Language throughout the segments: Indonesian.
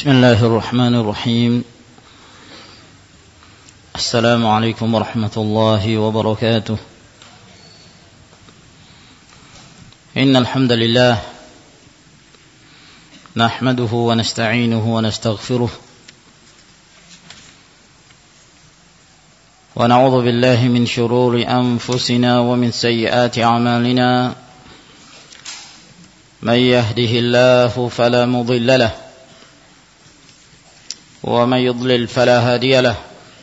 بسم الله الرحمن الرحيم. السلام عليكم ورحمة الله وبركاته. إن الحمد لله نحمده ونستعينه ونستغفره ونعوذ بالله من شرور أنفسنا ومن سيئات أعمالنا. من يهده الله فلا مضل له ومن يضلل فلا هادي له.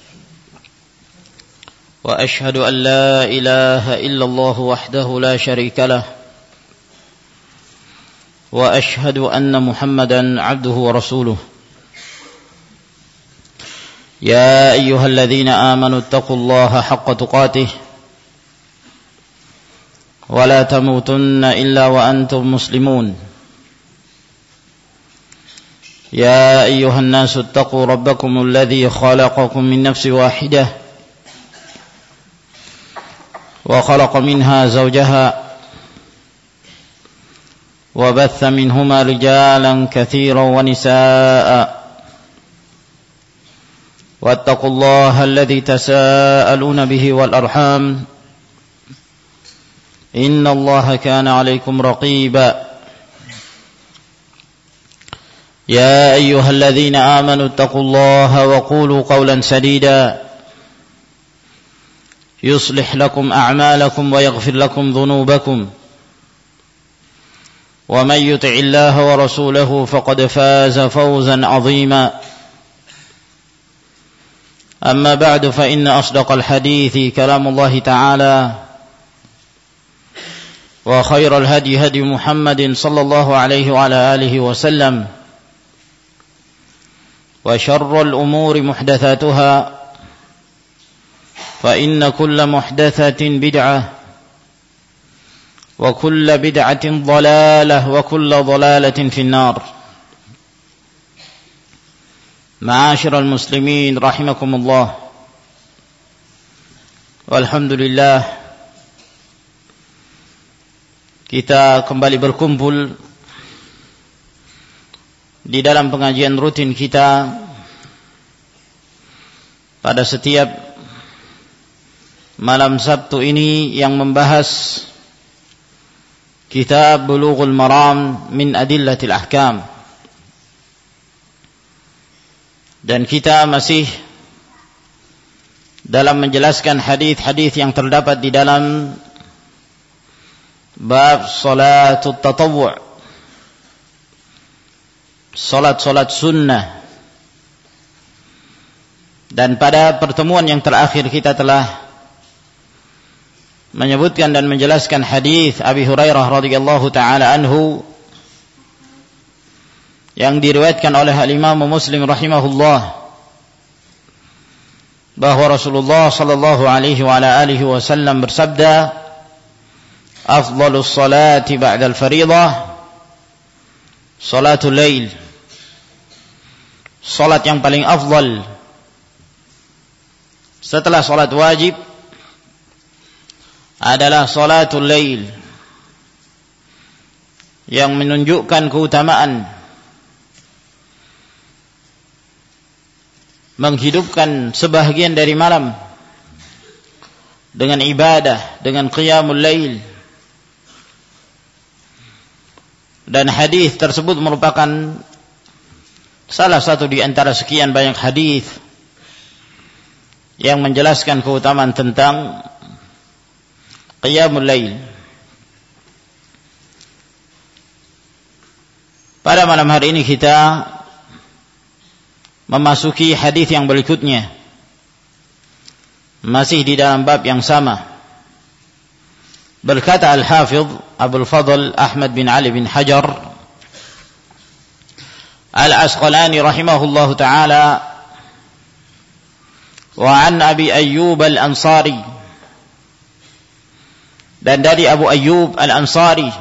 وأشهد أن لا إله إلا الله وحده لا شريك له. وأشهد أن محمدا عبده ورسوله. يا أيها الذين آمنوا اتقوا الله حق تقاته ولا تموتن إلا وأنتم مسلمون. يا أيها الناس اتقوا ربكم الذي خلقكم من نفس واحدة وخلق منها زوجها وبث منهما رجالا كثيرا ونساء. واتقوا الله الذي تساءلون به والأرحام إن الله كان عليكم رقيبا. يا أيها الذين آمنوا اتقوا الله وقولوا قولا سديدا يصلح لكم أعمالكم ويغفر لكم ذنوبكم. ومن يطع الله ورسوله فقد فاز فوزا عظيما. أما بعد فإن أصدق الحديث كلام الله تعالى وخير الهدي هدي محمد صلى الله عليه وعلى آله وسلم. وشر الأمور محدثاتها فإن كل محدثة بدعة وكل بدعة ضلالة وكل ضلالة في النار. معاشر المسلمين رحمكم الله. Walhamdulillah, kita kembali berkumpul di dalam pengajian rutin kita pada setiap malam Sabtu ini yang membahas kitab Bulughul Maram min Adillatil Ahkam. Dan kita masih dalam menjelaskan hadis-hadis yang terdapat di dalam bab salatut tatawwu', salat-salat sunnah. Dan pada pertemuan yang terakhir kita telah menyebutkan dan menjelaskan hadis Abi Hurairah radhiyallahu taala anhu yang diriwayatkan oleh Imam Muslim rahimahullah, bahwa Rasulullah sallallahu alaihi wa ala alihi wasallam bersabda, afdhalus salati ba'dal fariidah salatul lail. Salat yang paling afdal setelah salat wajib adalah salatul lail, yang menunjukkan keutamaan menghidupkan sebahagian dari malam dengan ibadah, dengan qiyamul lail. Dan hadis tersebut merupakan salah satu di antara sekian banyak hadis yang menjelaskan keutamaan tentang qiyamul lail. Pada malam hari ini kita memasuki hadis yang berikutnya, masih di dalam bab yang sama. Berkata Al-Hafidh Abul Fadl Ahmad bin Ali bin Hajar Al-Asqalani rahimahullahu ta'ala, wa an Abi Ayyub Al-Ansari, dan dari Abu Ayyub Al-Ansari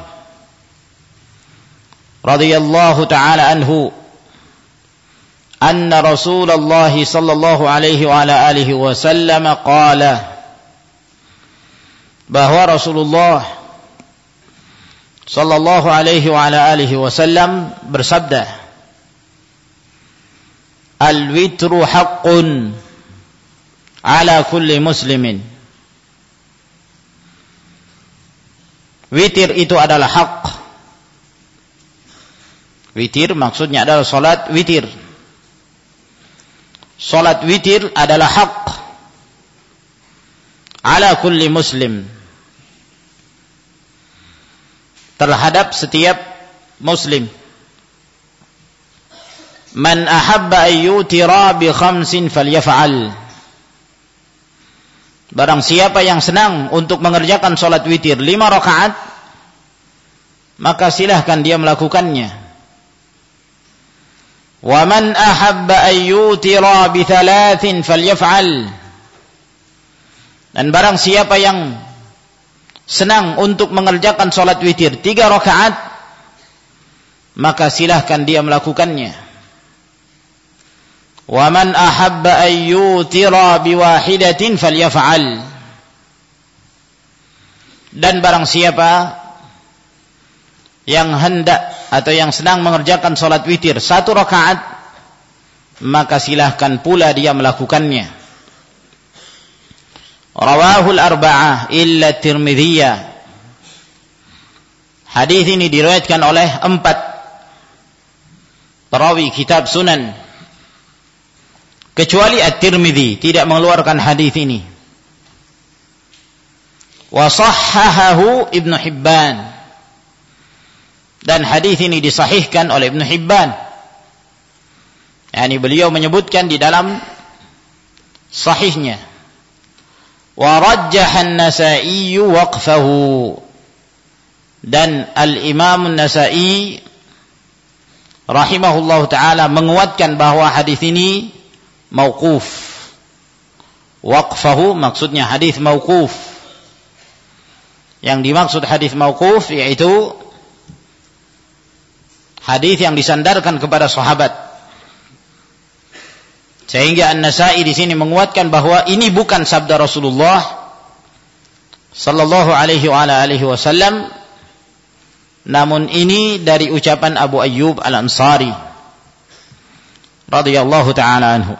radhiyallahu ta'ala anhu, anna Rasulullah sallallahu alaihi wa ala alihi wasallam qala, bahwa Rasulullah sallallahu alaihi wa ala alihi wasallam bersabda, al-witru haqqun ala kulli muslimin. Witir itu adalah hak. Witir maksudnya adalah salat witir. Salat witir adalah hak ala kulli muslim, terhadap setiap muslim. Man ahabba ayyutira bi khamsin falyaf'al. Barang siapa yang senang untuk mengerjakan salat witir 5 rakaat, maka silahkan dia melakukannya. Wa man ahabba ayyutira bi 3 falyaf'al. Dan barang siapa yang senang untuk mengerjakan salat witir 3 rakaat, maka silahkan dia melakukannya. Wa man ahabba ayyutira biwahidatin falyaf'al. Dan barang siapa yang hendak atau yang senang mengerjakan salat witir 1 rakaat, maka silahkan pula dia melakukannya. Rawahul arba'ah illa Tirmidzi. Hadis ini diriwayatkan oleh 4 perawi kitab Sunan, kecuali At-Tirmidzi tidak mengeluarkan hadis ini. Wa sahhahahu Ibnu Hibban. Dan hadis ini disahihkan oleh Ibnu Hibban. Yani beliau menyebutkan di dalam sahihnya. Wa rajjaha an-Nasa'i waqfahu. Dan Al-Imam An-Nasa'i rahimahullahu taala menguatkan bahwa hadis ini mauquf. Waqfahu maksudnya hadis mauquf. Yang dimaksud hadis mauquf yaitu hadis yang disandarkan kepada sahabat. Sehingga An-Nasa'i di sini menguatkan bahwa ini bukan sabda Rasulullah sallallahu alaihi wasallam, namun ini dari ucapan Abu Ayyub Al-Ansari radhiyallahu taala anhu.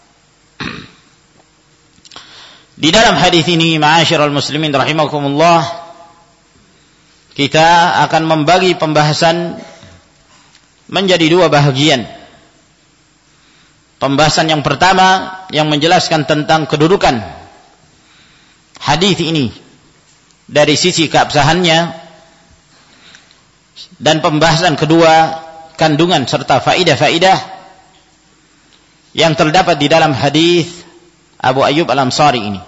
Di dalam hadis ini, ma'asyiral muslimin rahimakumullah, kita akan membagi pembahasan menjadi 2 bahagian. Pembahasan yang pertama yang menjelaskan tentang kedudukan hadis ini dari sisi keabsahannya, dan pembahasan kedua kandungan serta faidah-faidah yang terdapat di dalam hadis Abu Ayyub Al-Ansari ini.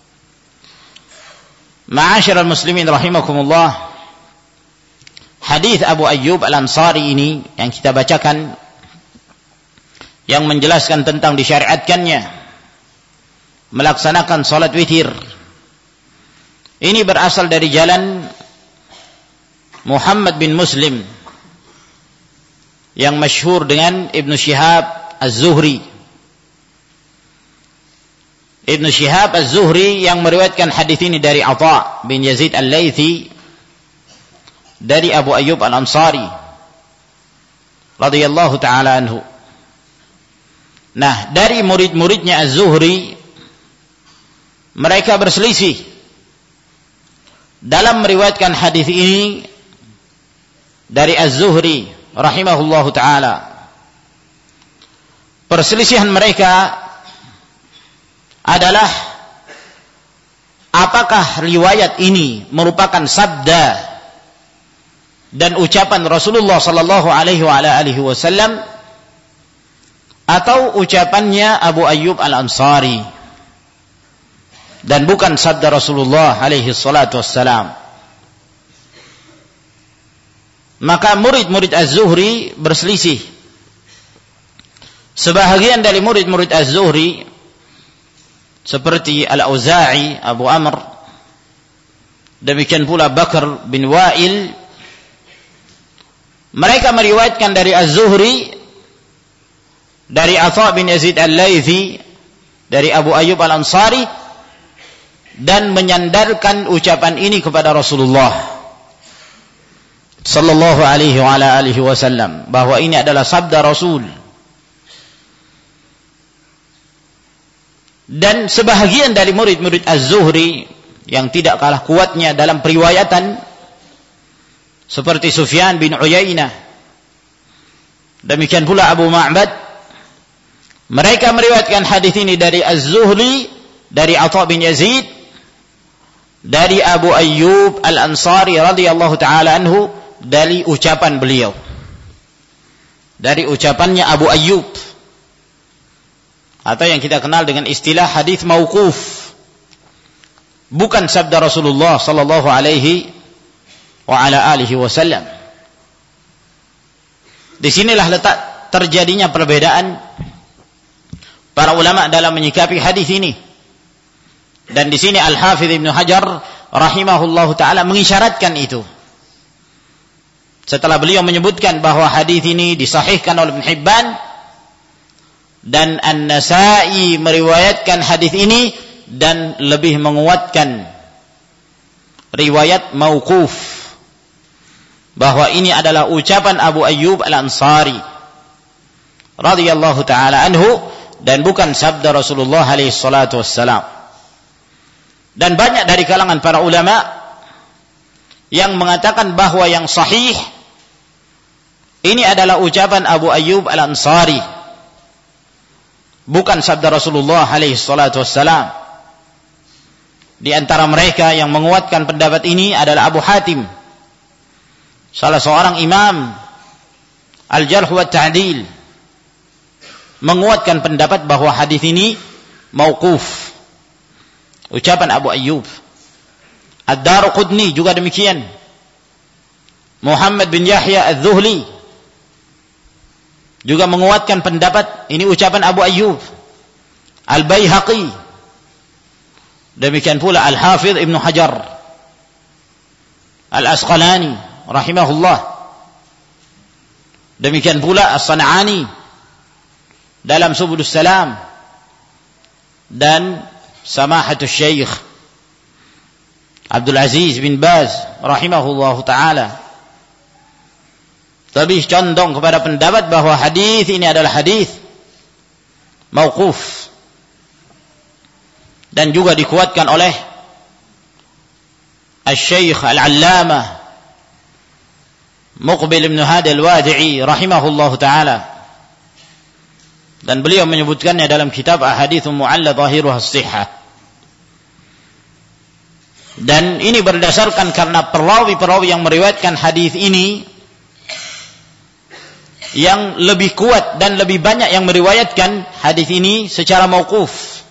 Ma'asyiral muslimin rahimakumullah, hadis Abu Ayyub Al-Ansari ini yang kita bacakan, yang menjelaskan tentang disyariatkannya melaksanakan salat witir, ini berasal dari jalan Muhammad bin Muslim yang masyhur dengan Ibnu Syihab Az-Zuhri. Ibnu Syihab Az-Zuhri yang meriwayatkan hadis ini dari Atha bin Yazid Al-Laythi dari Abu Ayyub Al-Ansari radhiyallahu taala anhu. Nah, dari murid-muridnya Az-Zuhri, mereka berselisih dalam meriwayatkan hadis ini dari Az-Zuhri rahimahullahu taala. Perselisihan mereka adalah apakah riwayat ini merupakan sabda dan ucapan Rasulullah sallallahu alaihi wasallam atau ucapannya Abu Ayyub Al-Ansari dan bukan sabda Rasulullah alaihi salatu wassalam. Maka murid-murid Az-Zuhri berselisih. Sebahagian dari murid-murid Az-Zuhri seperti Al-Auza'i, Abu Amr, demikian pula Bakar bin Wa'il, mereka meriwayatkan dari Az-Zuhri, dari Atha bin Yazid Al-Laythi, dari Abu Ayyub Al-Ansari, dan menyandarkan ucapan ini kepada Rasulullah sallallahu alaihi wasallam, bahwa ini adalah sabda Rasul. Dan sebahagian dari murid-murid Az-Zuhri yang tidak kalah kuatnya dalam periwayatan, seperti Sufyan bin Uyainah, demikian pula Abu Ma'bad, mereka meriwayatkan hadis ini dari Az-Zuhri, dari Atha bin Yazid, dari Abu Ayyub Al-Ansari radhiyallahu taala anhu, dari ucapan beliau, dari ucapannya Abu Ayyub, atau yang kita kenal dengan istilah hadis mauquf, bukan sabda Rasulullah sallallahu alaihi wa ala alihi wasallam. Disinilah letak terjadinya perbedaan para ulama dalam menyikapi hadis ini. Dan di sini Al-Hafidz Ibnu Hajar rahimahullahu taala mengisyaratkan itu. Setelah beliau menyebutkan bahwa hadis ini disahihkan oleh Ibnu Hibban dan An-Nasa'i meriwayatkan hadis ini dan lebih menguatkan riwayat mauquf, bahwa ini adalah ucapan Abu Ayyub Al-Ansari radhiyallahu taala anhu dan bukan sabda Rasulullah alaihi salatu wassalam. Dan banyak dari kalangan para ulama yang mengatakan bahwa yang sahih ini adalah ucapan Abu Ayyub Al-Ansari, bukan sabda Rasulullah alaihi salatu wassalam. Di antara mereka yang menguatkan pendapat ini adalah Abu Hatim, salah seorang imam Al-Jarh wa Ta'dil, menguatkan pendapat bahwa hadis ini mauquf, ucapan Abu Ayyub. Ad-Daruqutni juga demikian. Muhammad bin Yahya Az-Zuhli juga menguatkan pendapat ini ucapan Abu Ayyub. Al-Baihaqi, demikian pula Al-Hafidz Ibnu Hajar Al-Asqalani rahimahullah, demikian pula As-San'ani dalam Subulus Salam, dan Samahatus Syekh Abdul Aziz bin Baz rahimahullahu taala lebih condong kepada pendapat bahwa hadis ini adalah hadis mauquf, dan juga dikuatkan oleh Asy-Syaikh Al-Allamah Muqbil bin Hadi Al-Wadi'i rahimahullahu taala, dan beliau menyebutkannya dalam kitab Ahadits Mu'alla Zahiruha As-Sihhah. Dan ini berdasarkan karena perawi-perawi yang meriwayatkan hadis ini yang lebih kuat dan lebih banyak yang meriwayatkan hadis ini secara mauquf,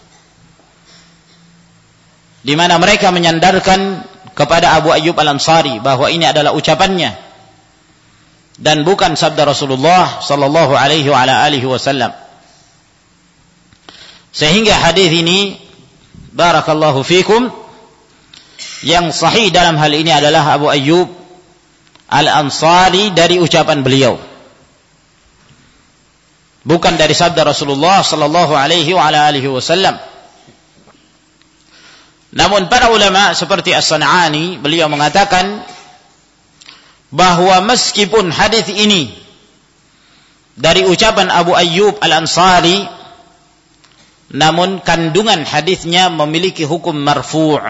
di mana mereka menyandarkan kepada Abu Ayyub Al-Ansari bahwa ini adalah ucapannya dan bukan sabda Rasulullah sallallahu alaihi wa ala alihi wasallam. Sehingga hadis ini barakallahu fikum yang sahih dalam hal ini adalah Abu Ayyub Al-Ansari dari ucapan beliau, bukan dari sabda Rasulullah sallallahu alaihi wa ala alihi wasallam. Namun para ulama seperti As-San'ani, beliau mengatakan bahwa meskipun hadis ini dari ucapan Abu Ayyub Al-Ansari, namun kandungan hadisnya memiliki hukum marfu'.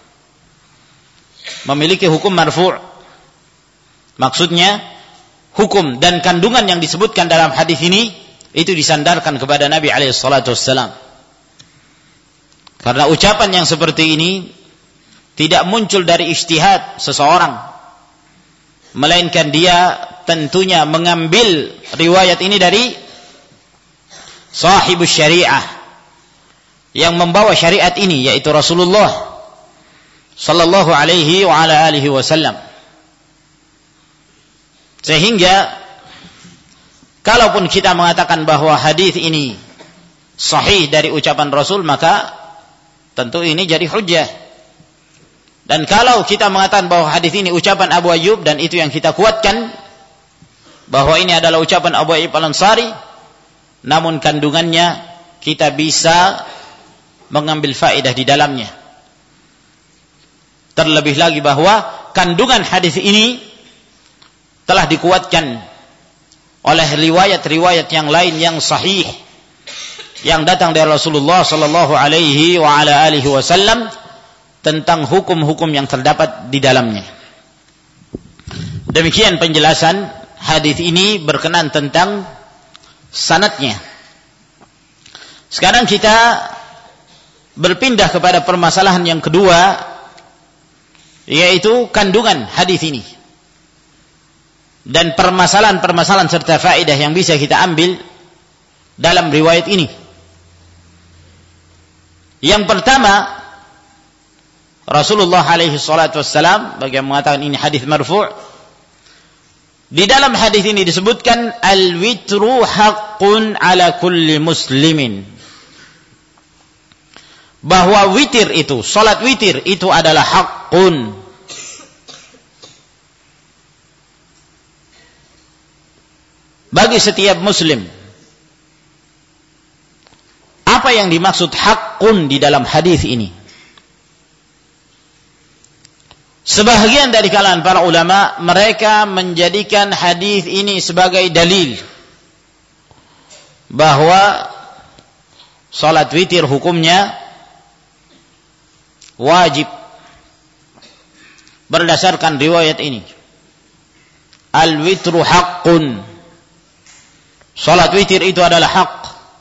Memiliki hukum marfu'. Maksudnya hukum dan kandungan yang disebutkan dalam hadis ini itu disandarkan kepada Nabi alaihi salatu wassalam. Karena ucapan yang seperti ini tidak muncul dari ijtihad seseorang, melainkan dia tentunya mengambil riwayat ini dari sahibus syariah, yang membawa syariat ini, yaitu Rasulullah sallallahu alaihi wa ala alihi wasallam. Sehingga kalaupun kita mengatakan bahwa hadis ini sahih dari ucapan Rasul, maka tentu ini jadi hujjah. Dan kalau kita mengatakan bahwa hadis ini ucapan Abu Ayyub, dan itu yang kita kuatkan bahwa ini adalah ucapan Abu Ayyub Al-Ansari, namun kandungannya kita bisa mengambil faedah di dalamnya. Terlebih lagi bahwa kandungan hadis ini telah dikuatkan oleh riwayat-riwayat yang lain yang sahih yang datang dari Rasulullah sallallahu alaihi wa ala alihi wasallam tentang hukum-hukum yang terdapat di dalamnya. Demikian penjelasan hadis ini berkenaan tentang sanadnya. Sekarang kita berpindah kepada permasalahan yang kedua, yaitu kandungan hadis ini dan permasalahan-permasalahan serta faedah yang bisa kita ambil dalam riwayat ini. Yang pertama, Rasulullah alaihi salatu wassalam bagi yang mengatakan ini hadis marfu', di dalam hadis ini disebutkan al-witru haqqun ala kulli muslimin, bahwa witir itu, salat witir itu adalah haqqun, bagi setiap muslim. Apa yang dimaksud haqqun di dalam hadis ini? Sebahagian dari kalangan para ulama, mereka menjadikan hadis ini sebagai dalil bahwa salat witir hukumnya wajib berdasarkan riwayat ini. Al-witru haqqun, salat witir itu adalah hak.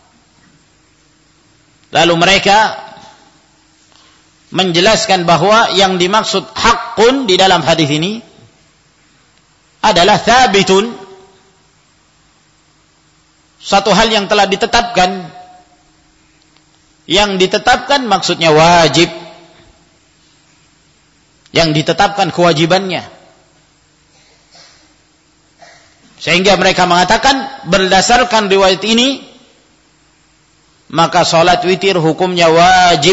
Lalu mereka menjelaskan bahwa yang dimaksud haqqun di dalam hadis ini adalah thabitun, satu hal yang telah ditetapkan. Yang ditetapkan maksudnya wajib, yang ditetapkan kewajibannya. Sehingga mereka mengatakan berdasarkan riwayat ini, maka salat witir hukumnya wajib,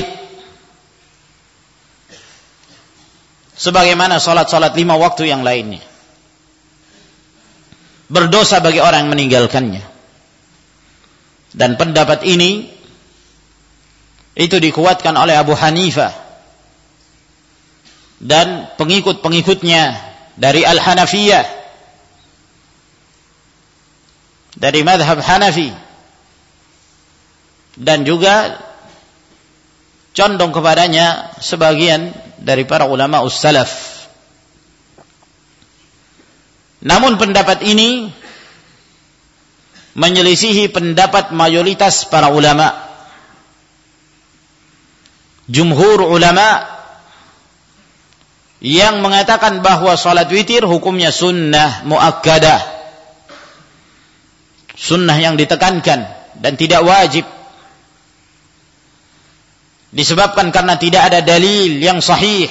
sebagaimana salat-salat 5 waktu yang lainnya. Berdosa bagi orang yang meninggalkannya. Dan pendapat ini itu dikuatkan oleh Abu Hanifah dan pengikut-pengikutnya dari Al-Hanafiyah, dari madhab Hanafi, dan juga condong kepadanya sebagian dari para ulama ussalaf. Namun pendapat ini menyelisihi pendapat mayoritas para ulama. Jumhur ulama yang mengatakan bahwa salat witir hukumnya sunnah muakkadah, sunnah yang ditekankan dan tidak wajib, disebabkan karena tidak ada dalil yang sahih,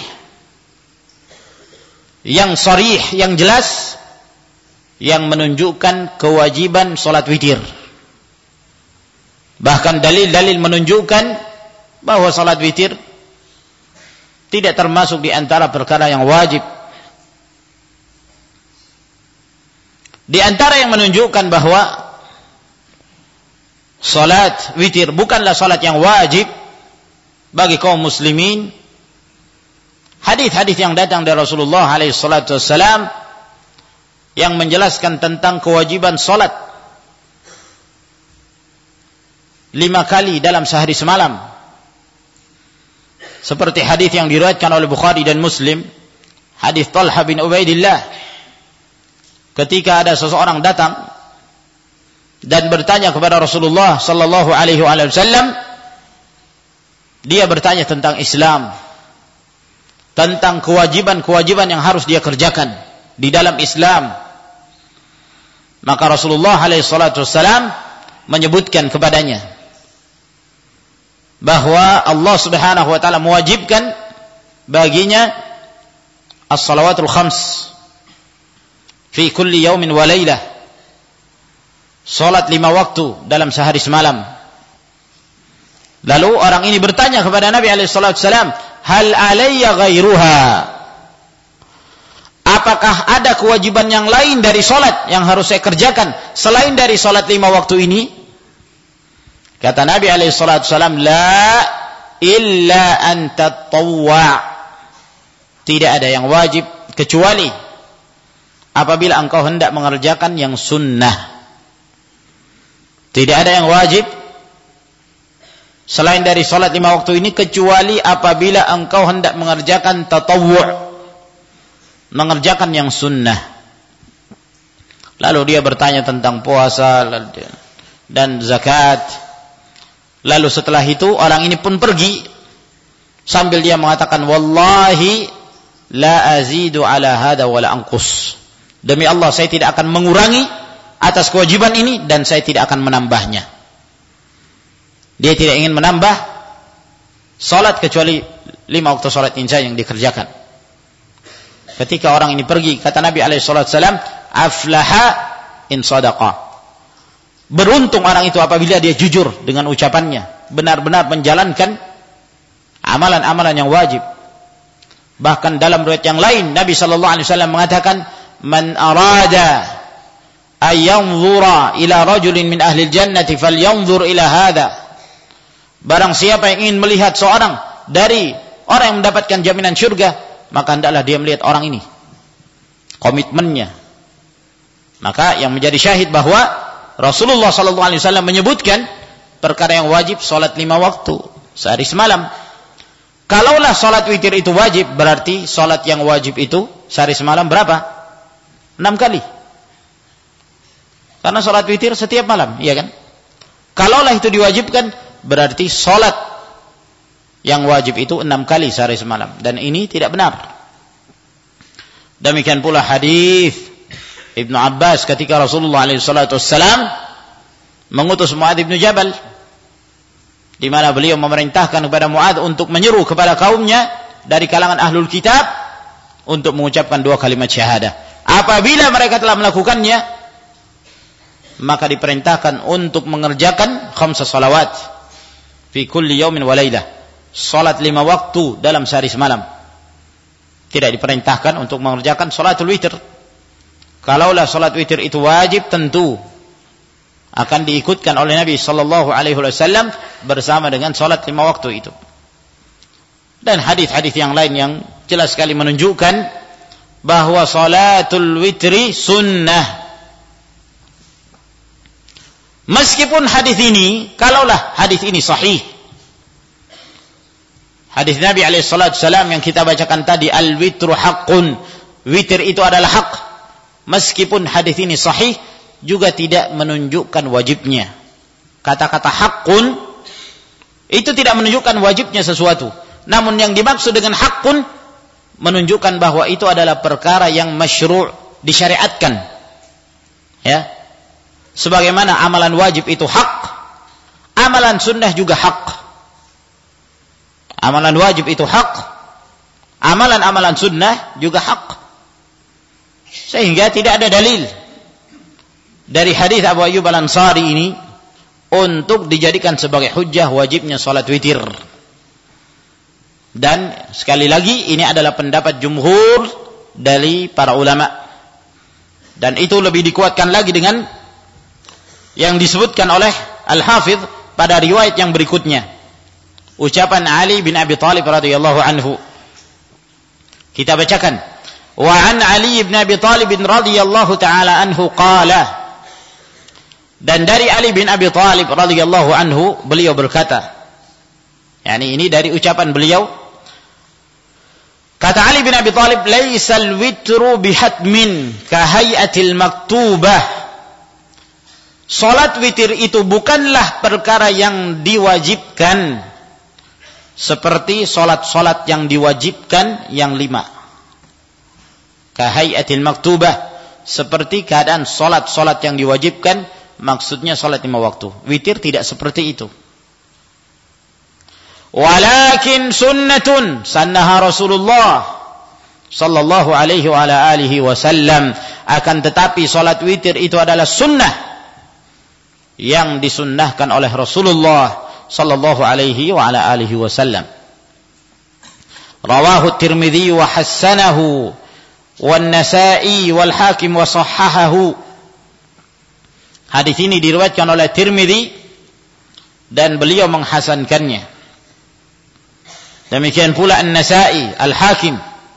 yang sharih, yang jelas, yang menunjukkan kewajiban salat witir. Bahkan dalil-dalil menunjukkan bahwa salat witir tidak termasuk di antara perkara yang wajib. Di antara yang menunjukkan bahwa salat witir bukanlah salat yang wajib bagi kaum muslimin, hadis-hadis yang datang dari Rasulullah alaihi salatu wassalam yang menjelaskan tentang kewajiban salat 5 kali dalam sehari semalam, seperti hadis yang diriwayatkan oleh Bukhari dan Muslim, hadis Talha bin Ubaidillah, ketika ada seseorang datang dan bertanya kepada Rasulullah sallallahu alaihi wasallam. Dia bertanya tentang Islam, tentang kewajiban-kewajiban yang harus dia kerjakan di dalam Islam. Maka Rasulullah alaihi salatu wassalam menyebutkan kepadanya bahwa Allah Subhanahu wa taala mewajibkan baginya as-salawatul khams fi kulli yaumin wa lailah, salat 5 waktu dalam sehari semalam. Lalu orang ini bertanya kepada Nabi SAW, hal alayya ghairuha? Apakah ada kewajiban yang lain dari salat yang harus saya kerjakan selain dari salat 5 waktu ini? Kata Nabi SAW, la illa an tatawwa'. Tidak ada yang wajib kecuali apabila engkau hendak mengerjakan yang sunnah. Tidak ada yang wajib selain dari salat 5 waktu ini, kecuali apabila engkau hendak mengerjakan tatawwu', mengerjakan yang sunnah. Lalu dia bertanya tentang puasa dan zakat. Lalu setelah itu orang ini pun pergi sambil dia mengatakan, wallahi la azidu ala hada wa la anqus. Demi Allah, saya tidak akan mengurangi atas kewajiban ini dan saya tidak akan menambahnya. Dia tidak ingin menambah salat kecuali 5 waktu salat insya yang dikerjakan. Ketika orang ini pergi, kata Nabi SAW, aflaha in sadaqa. Beruntung orang itu apabila dia jujur dengan ucapannya, benar-benar menjalankan amalan-amalan yang wajib. Bahkan dalam riwayat yang lain, Nabi SAW mengatakan, man arada ayyanzura ila rajulin min ahli jannati falyanzur ila hadha. Barang siapa yang ingin melihat seorang dari orang yang mendapatkan jaminan syurga, maka hendaklah dia melihat orang ini, komitmennya. Maka yang menjadi syahid bahwa Rasulullah SAW menyebutkan perkara yang wajib, salat 5 waktu sehari semalam. Kalaulah salat witir itu wajib, berarti salat yang wajib itu sehari semalam berapa? 6 kali. Karena salat witir setiap malam, iya kan? Kalaulah itu diwajibkan, berarti salat yang wajib itu 6 kali sehari semalam. Dan ini tidak benar. Demikian pula hadis Ibnu Abbas ketika Rasulullah SAW mengutus Mu'adz bin Jabal, di mana beliau memerintahkan kepada Mu'adz untuk menyeru kepada kaumnya dari kalangan ahlul kitab untuk mengucapkan 2 kalimat syahadah. Apabila mereka telah melakukannya, maka diperintahkan untuk mengerjakan 5 salawat fi kulli yaumin wa lailah, salat 5 waktu dalam sehari semalam. Tidak diperintahkan untuk mengerjakan salatul witir. Kalaulah salat witir itu wajib, tentu akan diikutkan oleh Nabi sallallahu alaihi wasallam bersama dengan salat 5 waktu itu. Dan hadis-hadis yang lain yang jelas sekali menunjukkan bahwa salatul witri sunnah. Meskipun hadis ini, kalaulah hadis ini sahih, hadis Nabi SAW yang kita bacakan tadi, al-witru haqqun, witir itu adalah hak. Meskipun hadis ini sahih, juga tidak menunjukkan wajibnya. Kata-kata haqqun itu tidak menunjukkan wajibnya sesuatu. Namun yang dimaksud dengan haqqun menunjukkan bahwa itu adalah perkara yang masyru', disyariatkan. Ya. Sebagaimana amalan wajib itu hak, amalan sunnah juga hak. Amalan wajib itu hak, amalan-amalan sunnah juga hak. Sehingga tidak ada dalil dari hadis Abu Ayyub Al-Ansari ini untuk dijadikan sebagai hujjah wajibnya salat witir. Dan sekali lagi, ini adalah pendapat jumhur dari para ulama. Dan itu lebih dikuatkan lagi dengan yang disebutkan oleh Al-Hafidh pada riwayat yang berikutnya. Ucapan Ali bin Abi Thalib radhiyallahu anhu. Kita bacakan. Wa an Ali bin Abi Thalib radhiyallahu ta'ala anhu qala. Dan dari Ali bin Abi Thalib radhiyallahu anhu, beliau berkata, yakni ini dari ucapan beliau, kata Ali bin Abi Thalib, laisal witru bihatmin kahai'atil maktubah. Salat witir itu bukanlah perkara yang diwajibkan seperti salat-salat yang diwajibkan yang 5. Kahai'atil maktubah, seperti keadaan salat-salat yang diwajibkan, maksudnya salat 5 waktu. Witir tidak seperti itu. Walakin sunnatun sannaha Rasulullah sallallahu alaihi wa ala alihi wasallam, akan tetapi salat witir itu adalah sunnah yang disunnahkan oleh Rasulullah sallallahu alaihi wa ala alihi wasallam. Rawahu Tirmidzi wa hassanahu wan Nasa'i wal Hakim wa sahhahahu. Hadis ini diriwayatkan oleh Tirmidzi dan beliau menghasankannya. Demikian pula An-Nasa'i, Al-Hakim,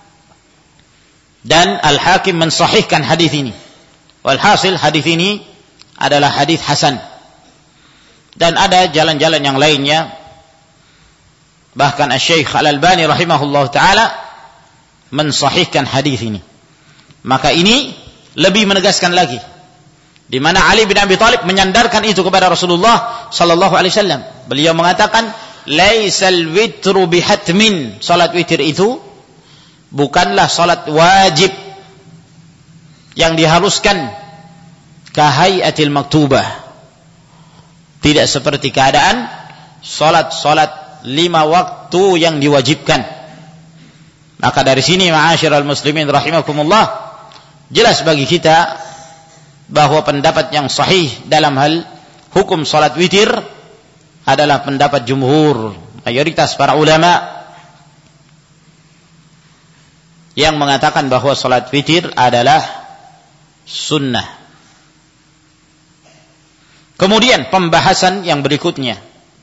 dan Al-Hakim mensahihkan hadis ini. Walhasil hadis ini adalah hadis hasan. Dan ada jalan-jalan yang lainnya Bahkan Asy-Syaikh Al-Albani rahimahullah ta'ala mensahihkan hadis ini. Maka ini lebih menegaskan lagi, di mana Ali bin Abi Thalib menyandarkan itu kepada Rasulullah sallallahu alaihi wasallam. Beliau mengatakan, "Laisal witru bihatmin." Salat witir itu bukanlah salat wajib yang diharuskan kahayatil maktubah. Tidak seperti keadaan salat-salat 5 waktu yang diwajibkan. Maka dari sini ma'asyiral muslimin rahimakumullah, jelas bagi kita bahwa pendapat yang sahih dalam hal hukum salat witir adalah pendapat jumhur, mayoritas para ulama yang mengatakan bahwa salat witir adalah sunnah. Kemudian pembahasan yang berikutnya,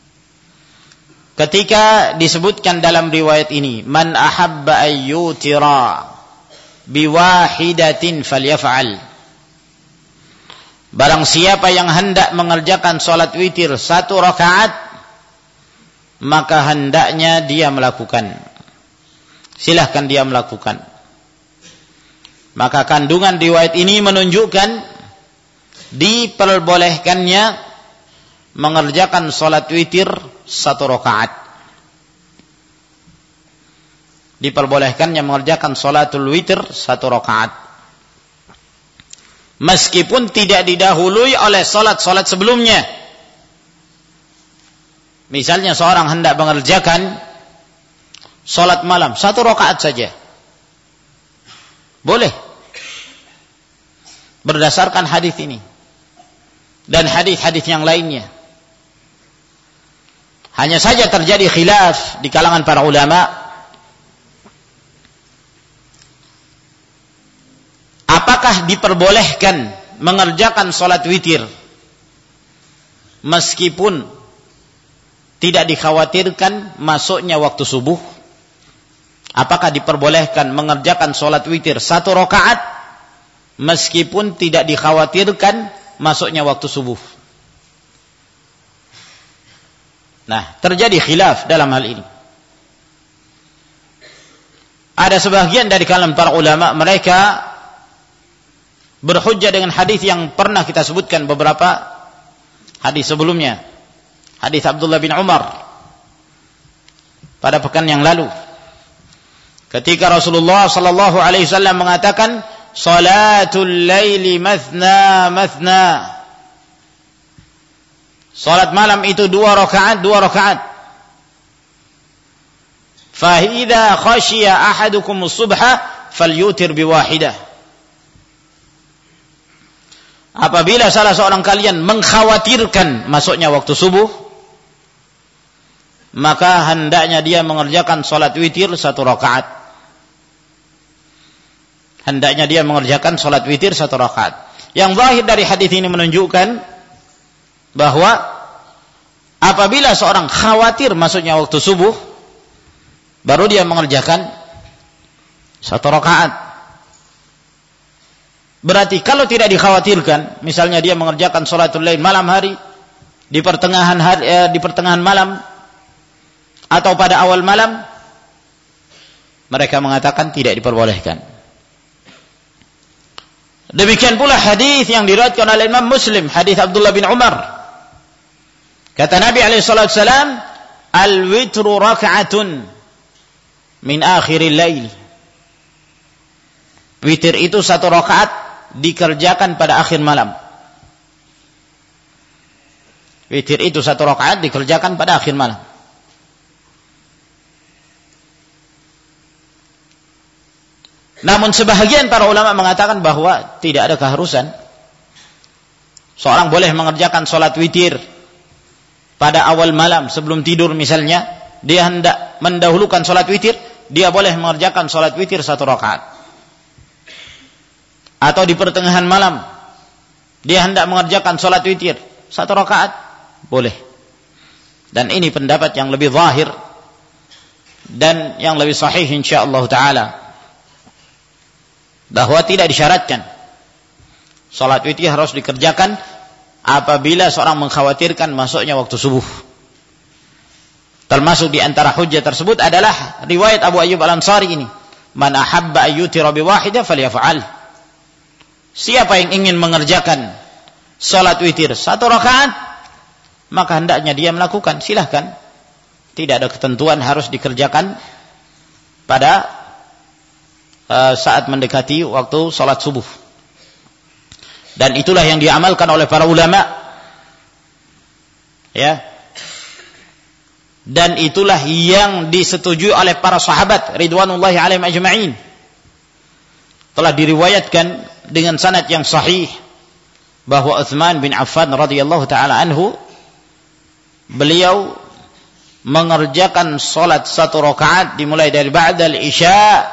ketika disebutkan dalam riwayat ini, man ahabba ayyutira biwahidatin falyaf'al. Barang siapa yang hendak mengerjakan salat witir 1 rakaat, maka hendaknya dia melakukan. Silahkan dia melakukan. Maka kandungan riwayat ini menunjukkan diperbolehkannya mengerjakan salat witir 1 rakaat. Diperbolehkannya mengerjakan salatul witir 1 rakaat. Meskipun tidak didahului oleh salat-salat sebelumnya. Misalnya seorang hendak mengerjakan salat malam 1 rakaat saja, boleh, berdasarkan hadis ini dan hadis-hadis yang lainnya. Hanya saja terjadi khilaf di kalangan para ulama, apakah diperbolehkan mengerjakan salat witir meskipun tidak dikhawatirkan masuknya waktu subuh? Apakah diperbolehkan mengerjakan salat witir 1 rakaat meskipun tidak dikhawatirkan masuknya waktu subuh? Nah, terjadi khilaf dalam hal ini. Ada sebagian dari kalangan para ulama, mereka berhujjah dengan hadis yang pernah kita sebutkan beberapa hadis sebelumnya. Hadis Abdullah bin Umar pada pekan yang lalu, ketika Rasulullah sallallahu alaihi wasallam mengatakan, "Salatul laili mathna mathna." Salat malam itu 2 rakaat, 2 rakaat. Fa idza khashiya ahadukum as-subha falyutir biwahidah. Apabila salah seorang kalian mengkhawatirkan masuknya waktu subuh, maka hendaknya dia mengerjakan salat witir 1 rakaat. Hendaknya dia mengerjakan salat witir 1 rakaat. Yang zahir dari hadis ini menunjukkan bahwa apabila seorang khawatir masuknya waktu subuh, baru dia mengerjakan 1 rakaat. Berarti kalau tidak dikhawatirkan, misalnya dia mengerjakan sholatul lail malam hari, di pertengahan malam atau pada awal malam, mereka mengatakan tidak diperbolehkan. Demikian pula hadis yang diriwayatkan oleh Imam Muslim, hadis Abdullah bin Umar. Kata Nabi SAW, "Al-witru raka'atun min akhiril lail." Witir itu 1 rakaat dikerjakan pada akhir malam. Witir itu 1 rakaat dikerjakan pada akhir malam. Namun sebahagian para ulama mengatakan bahwa tidak ada keharusan. Seorang boleh mengerjakan salat witir pada awal malam sebelum tidur misalnya, dia hendak mendahulukan salat witir, dia boleh mengerjakan salat witir 1 rakaat. Atau di pertengahan malam dia hendak mengerjakan salat witir 1 rakaat, boleh. Dan ini pendapat yang lebih zahir dan yang lebih sahih insyaallah taala, bahwa tidak disyaratkan salat witir harus dikerjakan apabila seorang mengkhawatirkan masuknya waktu subuh. Termasuk di antara hujjah tersebut adalah riwayat Abu Ayyub Al-Ansari ini. Man ahabba ayyutira biwahidah falyaf'al. Siapa yang ingin mengerjakan salat witir 1 rakaat, maka hendaknya dia melakukan, silahkan. Tidak ada ketentuan harus dikerjakan pada saat mendekati waktu salat subuh. Dan itulah yang diamalkan oleh para ulama. Ya. Dan itulah yang disetujui oleh para sahabat ridwanullahi alaihim ajma'in. Telah diriwayatkan dengan sanad yang sahih bahwa Utsman bin Affan radhiyallahu taala anhu, beliau mengerjakan salat 1 rakaat dimulai dari ba'dal isya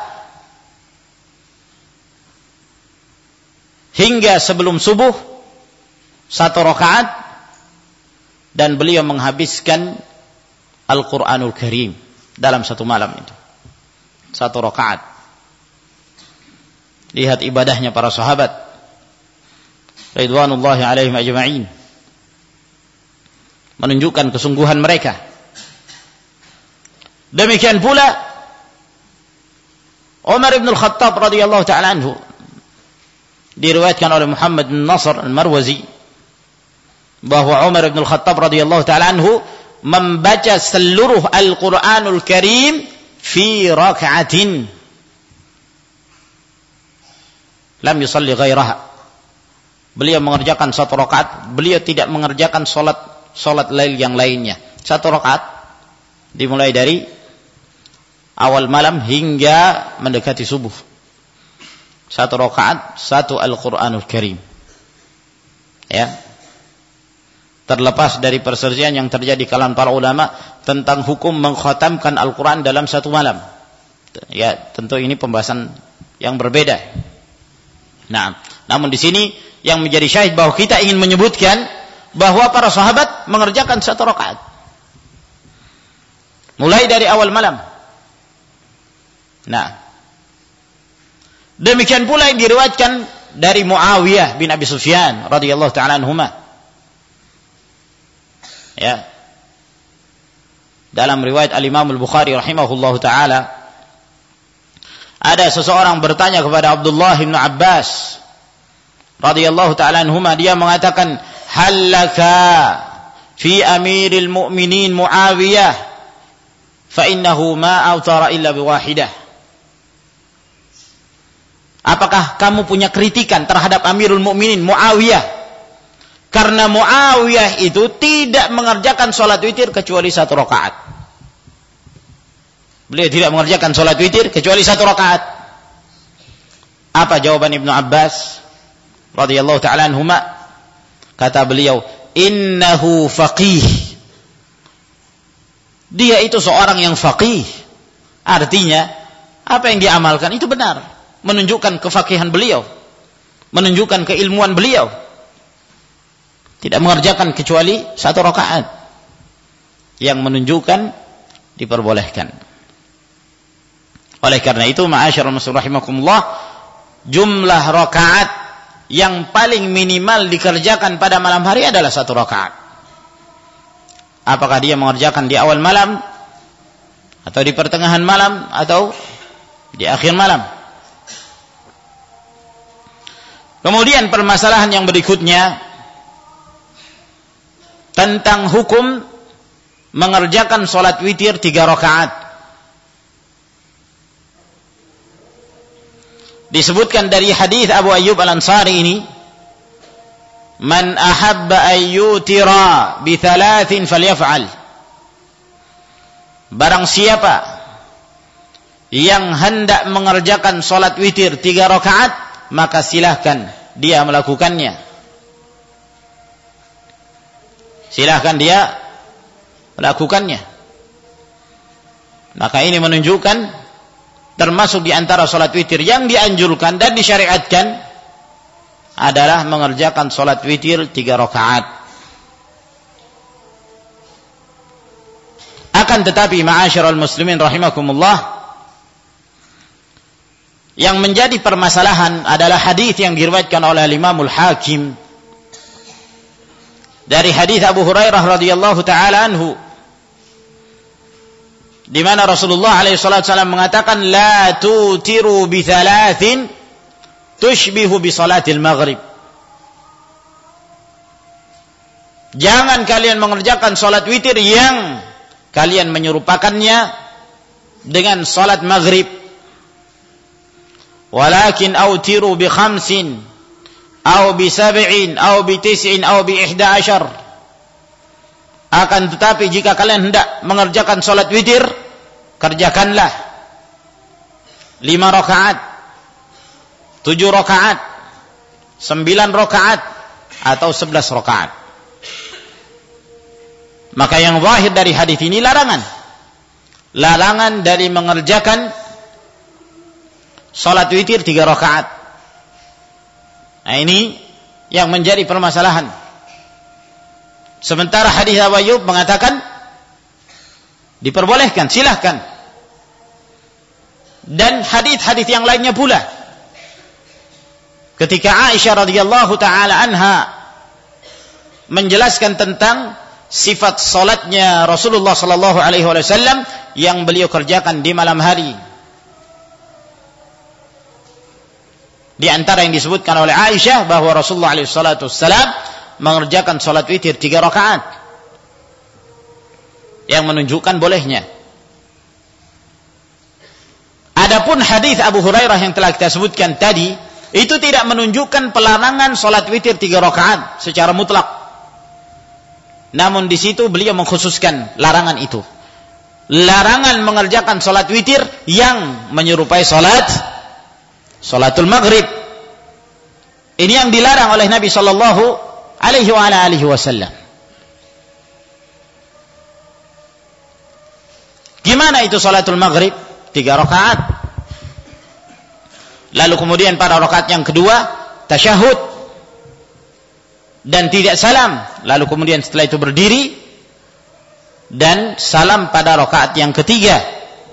hingga sebelum subuh 1 rakaat, dan beliau menghabiskan Al-Quranul Karim dalam 1 malam itu 1 rakaat. Lihat ibadahnya para sahabat ridwanullahi alaihim ajma'in, menunjukkan kesungguhan mereka. Demikian pula Umar bin Al-Khattab radhiyallahu ta'ala anhu, diriwayatkan oleh Muhammad bin Nasr Al-Marwazi bahwa Umar bin Al-Khattab radhiyallahu ta'ala anhu membaca seluruh Al-Quranul Karim fi raka'atin lam yusalli ghairaha. Beliau mengerjakan 1 rakaat, beliau tidak mengerjakan salat lail yang lainnya. 1 rakaat dimulai dari awal malam hingga mendekati subuh. 1 rakaat, 1 Al-Quranul Karim. Ya. Terlepas dari perselisihan yang terjadi kalangan para ulama tentang hukum mengkhatamkan Al-Quran dalam 1 malam. Ya, tentu ini pembahasan yang berbeda. Nah, namun di sini yang menjadi syahid bahwa kita ingin menyebutkan bahwa para sahabat mengerjakan 1 rakaat mulai dari awal malam. Nah, demikian pula yang diriwayatkan dari Muawiyah bin Abi Sufyan radhiyallahu ta'ala anhuma. Ya. Dalam riwayat Al-Imam Al-Bukhari rahimahullahu taala, ada seseorang bertanya kepada Abdullah bin Abbas radhiyallahu taala anhuma, dia mengatakan, "Hallaka fi amiril mu'minin Muawiyah fa innahu ma awtara illa biwahidah." Apakah kamu punya kritikan terhadap Amirul Mukminin Muawiyah? Karena Muawiyah itu tidak mengerjakan salat witir kecuali 1 rakaat. Beliau tidak mengerjakan salat witir kecuali 1 rakaat. Apa jawaban Ibnu Abbas radhiyallahu ta'ala anhuma? Kata beliau, "Innahu faqih." Dia itu seorang yang faqih. Artinya, apa yang diamalkan itu benar, menunjukkan kefaqihan beliau, menunjukkan keilmuan beliau. Tidak mengerjakan kecuali 1 rakaat, yang menunjukkan diperbolehkan. Oleh karena itu, ma'asyiral muslimin rahimakumullah, jumlah rakaat yang paling minimal dikerjakan pada malam hari adalah 1 rakaat. Apakah dia mengerjakan di awal malam, atau di pertengahan malam, atau di akhir malam. Kemudian permasalahan yang berikutnya tentang hukum mengerjakan salat witir 3 rakaat. Disebutkan dari hadis Abu Ayyub Al-Ansari ini, "Man ahabba ayyutira bi 3 falyaf'al." Barang siapa yang hendak mengerjakan salat witir 3 rakaat, maka silahkan dia melakukannya. Silahkan dia melakukannya. Maka ini menunjukkan termasuk di antara salat witir yang dianjurkan dan disyariatkan adalah mengerjakan salat witir 3 rakaat. Akan tetapi ma'asyiral muslimin rahimakumullah, yang menjadi permasalahan adalah hadis yang diriwayatkan oleh Imamul Hakim dari hadis Abu Hurairah radhiyallahu taala anhu, di mana Rasulullah alaihi wasallam mengatakan la tutiru bi thalathin tushbihu bi salatil maghrib. Jangan kalian mengerjakan salat witir yang kalian menyerupakannya dengan salat maghrib. Walakin autiru bi khamsin aw bi sab'in aw bi tis'in aw bi 11. Akan tetapi jika kalian hendak mengerjakan salat witir, kerjakanlah 5 rakaat, 7 rakaat, 9 rakaat atau 11 rakaat. Maka yang zahir dari hadis ini larangan dari mengerjakan salat witir 3 rakaat. Nah, ini yang menjadi permasalahan. Sementara hadis Abu Ayyub mengatakan diperbolehkan, silahkan. Dan hadis-hadis yang lainnya pula. Ketika Aisyah radhiyallahu taala anha menjelaskan tentang sifat salatnya Rasulullah sallallahu alaihi wasallam yang beliau kerjakan di malam hari. Di antara yang disebutkan oleh Aisyah bahwa Rasulullah alaihi salatu wassalam mengerjakan salat witir 3 rakaat, yang menunjukkan bolehnya. Adapun hadis Abu Hurairah yang telah kita sebutkan tadi, itu tidak menunjukkan pelarangan salat witir 3 rakaat secara mutlak. Namun di situ beliau mengkhususkan larangan itu. Larangan mengerjakan salat witir yang menyerupai salatul maghrib. Ini yang dilarang oleh Nabi sallallahu alaihi wasallam. Gimana itu salatul maghrib? 3 rakaat. Lalu kemudian pada rakaat yang kedua tasyahud dan tidak salam. Lalu kemudian setelah itu berdiri dan salam pada rakaat yang ketiga.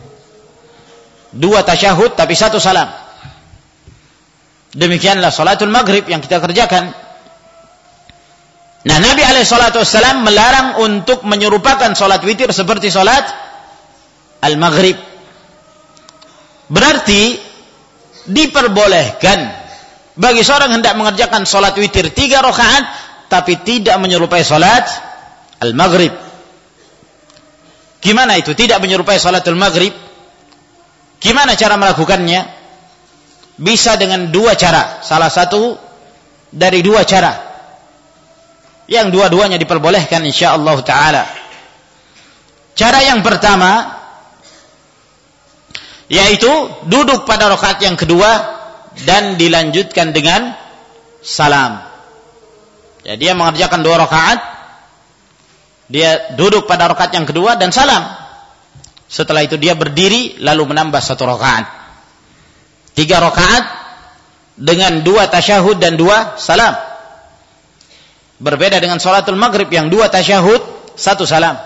2 tasyahud tapi 1 salam. Demikianlah salatul maghrib yang kita kerjakan. Nah, Nabi alaihissalam melarang untuk menyerupakan salat witir seperti salat al-maghrib. Berarti diperbolehkan bagi seorang hendak mengerjakan salat witir 3 rakaat tapi tidak menyerupai salat al-maghrib. Gimana itu? Tidak menyerupai salatul maghrib. Gimana cara melakukannya? Bisa dengan 2 cara. Salah satu dari 2 cara. Yang dua-duanya diperbolehkan insyaallah taala. Cara yang pertama yaitu duduk pada rakaat yang kedua dan dilanjutkan dengan salam. Jadi dia mengerjakan 2 rakaat, dia duduk pada rakaat yang kedua dan salam. Setelah itu dia berdiri lalu menambah 1 rakaat. 3 rakaat dengan 2 tasyahud dan 2 salam. Berbeda dengan salatul maghrib yang 2 tasyahud, 1 salam.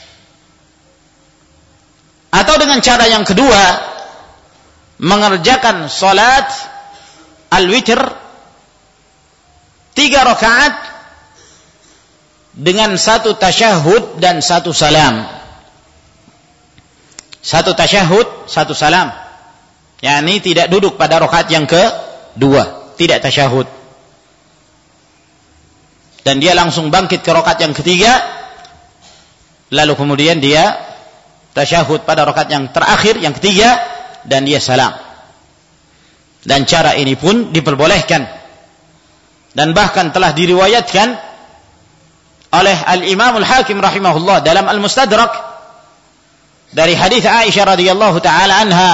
Atau dengan cara yang kedua, mengerjakan salat al-witr 3 rakaat dengan 1 tasyahud dan 1 salam. 1 tasyahud, 1 salam. yakni tidak duduk pada rakaat yang kedua, tidak tasyahud. Dan dia langsung bangkit ke rakaat yang ketiga, lalu kemudian dia tasyahud pada rakaat yang terakhir, yang ketiga, dan dia salam. Dan cara ini pun diperbolehkan, dan bahkan telah diriwayatkan oleh Al-Imam Al-Hakim rahimahullah dalam Al-Mustadrak dari hadis Aisyah radhiyallahu taala anha.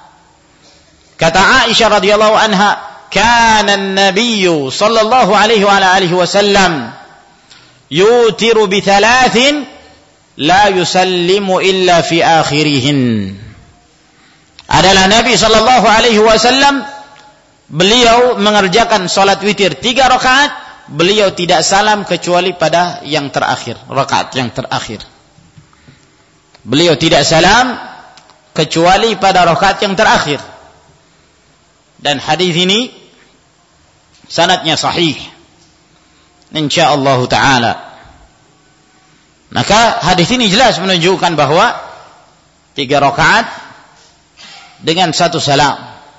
Kata Aisyah radhiyallahu anha, kana an-nabiy sallallahu alaihi wa alihi wasallam yutiru bi thalathin la yusallimu illa fi akhirihin. Adalah Nabi sallallahu alaihi wasallam, beliau mengerjakan salat witir 3 rakaat, beliau tidak salam kecuali pada yang terakhir, rakaat yang terakhir. Beliau tidak salam kecuali pada rakaat yang terakhir. Dan hadis ini sanadnya sahih insyaallah taala. Maka hadis ini jelas menunjukkan bahwa 3 rakaat dengan 1 salam.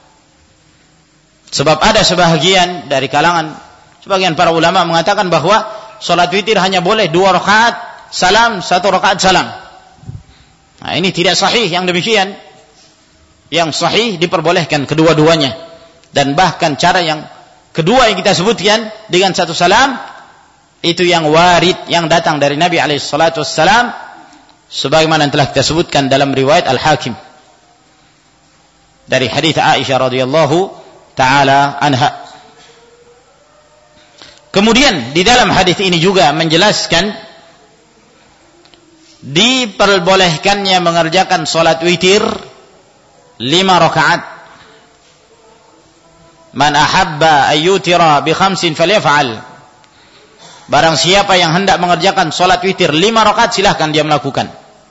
Sebab ada sebagian dari kalangan sebagian para ulama mengatakan bahwa salat witir hanya boleh 2 rakaat salam, 1 rakaat salam. Nah, ini tidak sahih yang demikian. Yang sahih diperbolehkan kedua-duanya. Dan bahkan cara yang kedua yang kita sebutkan dengan 1 salam itu yang warid, yang datang dari Nabi alaihi salatu wassalam sebagaimana telah kita sebutkan dalam riwayat Al-Hakim dari hadis Aisyah radhiyallahu taala anha. Kemudian di dalam hadis ini juga menjelaskan diperbolehkannya mengerjakan salat witir 5 rakaat. Man ahabba ayyutira bi 5 falyaf'al. Barang siapa yang hendak mengerjakan salat witir 5 rakaat silahkan dia melakukan.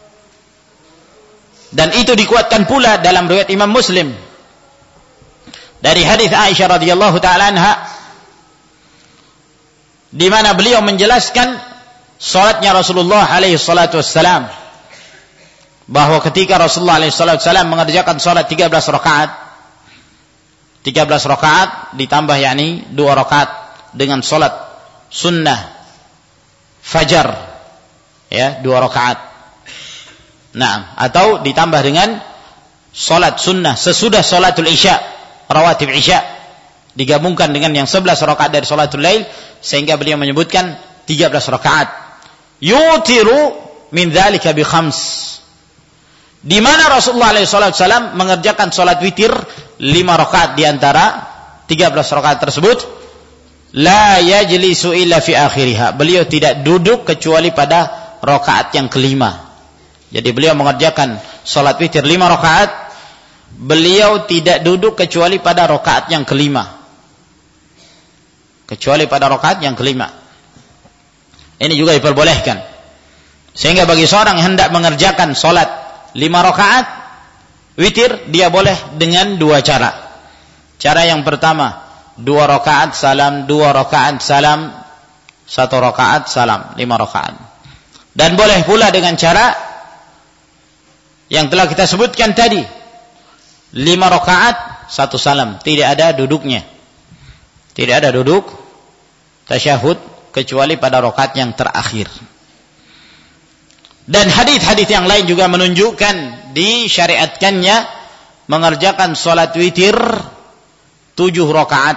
Dan itu dikuatkan pula dalam riwayat Imam Muslim dari hadis Aisyah radhiyallahu taala anha di mana beliau menjelaskan salatnya Rasulullah alaihi salatu wassalam, bahwa ketika Rasulullah alaihi salatu wassalam mengerjakan salat 13 rakaat ditambah yakni 2 rakaat dengan salat sunnah fajar, ya, 2 rakaat. Nah, atau ditambah dengan salat sunnah sesudah salatul isya, rawatib isya, digabungkan dengan yang 11 rakaat dari salatul lail, sehingga beliau menyebutkan 13 rakaat. Yutiru min dzalika bi 5. Di mana Rasulullah alaihi wasallam mengerjakan salat witir 5 rakaat di antara 13 rakaat tersebut. La yajlisu illa fi akhiriha. Beliau tidak duduk kecuali pada rakaat yang kelima. Jadi beliau mengerjakan salat witir 5 rakaat, beliau tidak duduk kecuali pada rakaat yang kelima. Kecuali pada rakaat yang kelima. Ini juga diperbolehkan. Sehingga bagi seorang yang hendak mengerjakan salat 5 rakaat witir, dia boleh dengan 2 cara. Cara yang pertama, 2 rakaat salam, 2 rakaat salam, 1 rakaat salam, 5 rakaat. Dan boleh pula dengan cara yang telah kita sebutkan tadi, 5 rakaat 1 salam, tidak ada duduknya. Tidak ada duduk tasyahud kecuali pada rakaat yang terakhir. Dan hadis-hadis yang lain juga menunjukkan disyariatkannya mengerjakan salat witir 7 rakaat.